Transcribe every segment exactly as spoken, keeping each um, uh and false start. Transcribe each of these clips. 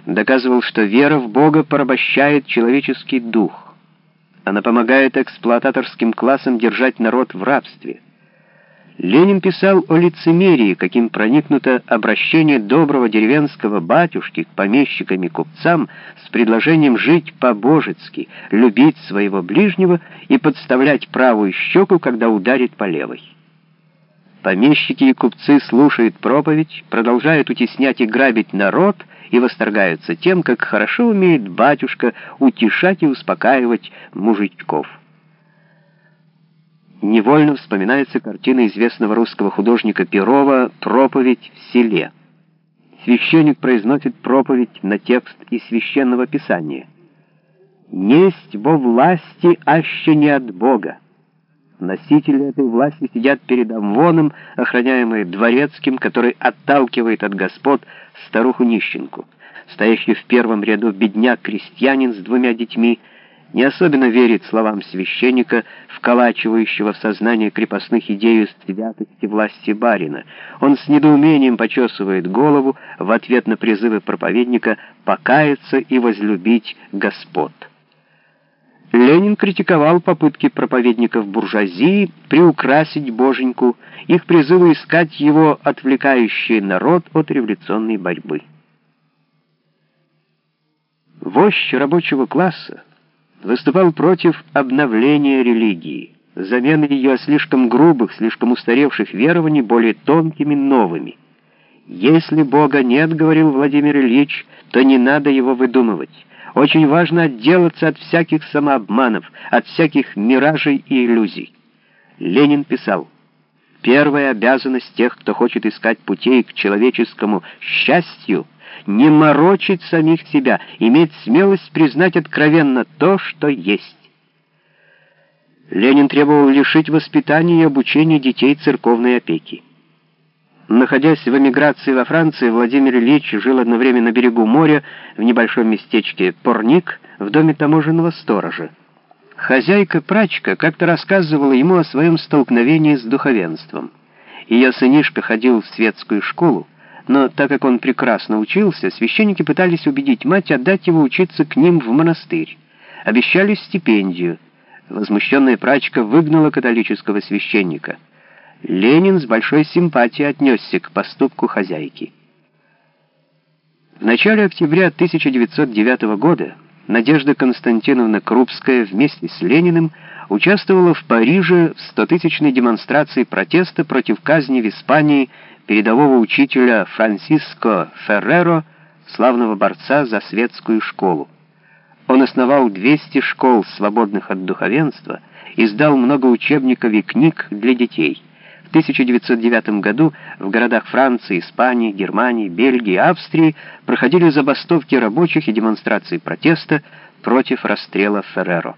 доказывал, что вера в Бога порабощает человеческий дух. Она помогает эксплуататорским классам держать народ в рабстве. Ленин писал о лицемерии, каким проникнуто обращение доброго деревенского батюшки к помещикам и купцам с предложением жить по-божески, любить своего ближнего и подставлять правую щеку, когда ударит по левой. Помещики и купцы слушают проповедь, продолжают утеснять и грабить народ и восторгаются тем, как хорошо умеет батюшка утешать и успокаивать мужичков. Невольно вспоминается картина известного русского художника Перова «Проповедь в селе». Священник произносит проповедь на текст из Священного Писания. «Несть во власти, аще не от Бога». Носители этой власти сидят перед амвоном, охраняемые дворецким, который отталкивает от господ старуху-нищенку. Стоящий в первом ряду бедняк-крестьянин с двумя детьми не особенно верит словам священника, вколачивающего в сознание крепостных идею святости власти барина. Он с недоумением почесывает голову в ответ на призывы проповедника покаяться и возлюбить господ. Ленин критиковал попытки проповедников буржуазии приукрасить боженьку, их призывы искать его отвлекающий народ от революционной борьбы. Вождь рабочего класса выступал против обновления религии, замены ее слишком грубых, слишком устаревших верований более тонкими, новыми. «Если Бога нет, — говорил Владимир Ильич, — то не надо его выдумывать. Очень важно отделаться от всяких самообманов, от всяких миражей и иллюзий». Ленин писал: «Первая обязанность тех, кто хочет искать путей к человеческому счастью, не морочить самих себя, иметь смелость признать откровенно то, что есть». Ленин требовал лишить воспитания и обучения детей церковной опеки. Находясь в эмиграции во Франции, Владимир Ильич жил одно время на берегу моря в небольшом местечке Порник в доме таможенного сторожа. Хозяйка-прачка как-то рассказывала ему о своем столкновении с духовенством. Ее сынишка ходил в светскую школу, но так как он прекрасно учился, священники пытались убедить мать отдать его учиться к ним в монастырь. Обещали стипендию. Возмущенная прачка выгнала католического священника. Ленин с большой симпатией отнесся к поступку хозяйки. В начале октября тысяча девятьсот девятого года Надежда Константиновна Крупская вместе с Лениным участвовала в Париже в стотысячной демонстрации протеста против казни в Испании передового учителя Франсиско Ферреро, славного борца за светскую школу. Он основал двести школ, свободных от духовенства, издал много учебников и книг для детей. В тысяча девятьсот девятом году в городах Франции, Испании, Германии, Бельгии, Австрии проходили забастовки рабочих и демонстрации протеста против расстрела Ферреро.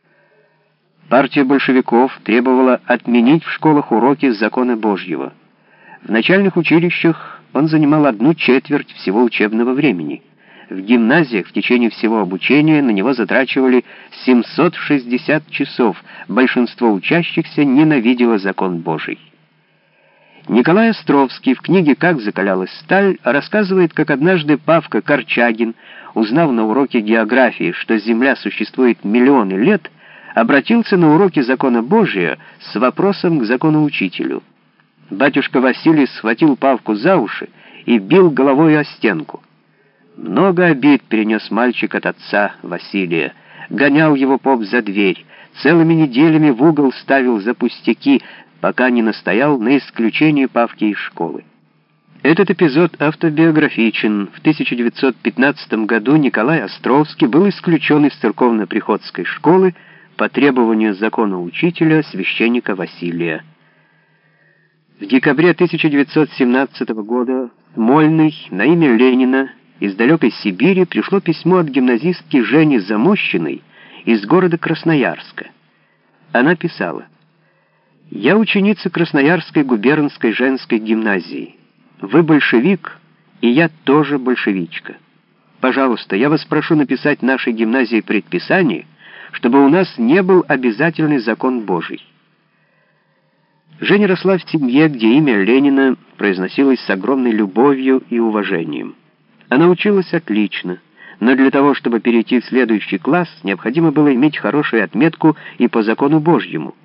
Партия большевиков требовала отменить в школах уроки закона Божьего. В начальных училищах он занимал одну четверть всего учебного времени. В гимназиях в течение всего обучения на него затрачивали семьсот шестьдесят часов. Большинство учащихся ненавидело закон Божий. Николай Островский в книге «Как закалялась сталь» рассказывает, как однажды Павка Корчагин, узнав на уроке географии, что Земля существует миллионы лет, обратился на уроки закона Божия с вопросом к законоучителю. Батюшка Василий схватил Павку за уши и бил головой о стенку. Много обид перенес мальчик от отца Василия, гонял его поп за дверь, целыми неделями в угол ставил за пустяки, пока не настоял на исключении Павки из школы. Этот эпизод автобиографичен. В тысяча девятьсот пятнадцатом году Николай Островский был исключен из церковно-приходской школы по требованию законоучителя священника Василия. В декабре тысяча девятьсот семнадцатого года Смольный на имя Ленина из далекой Сибири пришло письмо от гимназистки Жени Замощиной из города Красноярска. Она писала: «Я ученица Красноярской губернской женской гимназии. Вы большевик, и я тоже большевичка. Пожалуйста, я вас прошу написать нашей гимназии предписание, чтобы у нас не был обязательный закон Божий». Женя росла в семье, где имя Ленина произносилось с огромной любовью и уважением. Она училась отлично, но для того, чтобы перейти в следующий класс, необходимо было иметь хорошую отметку и по закону Божьему.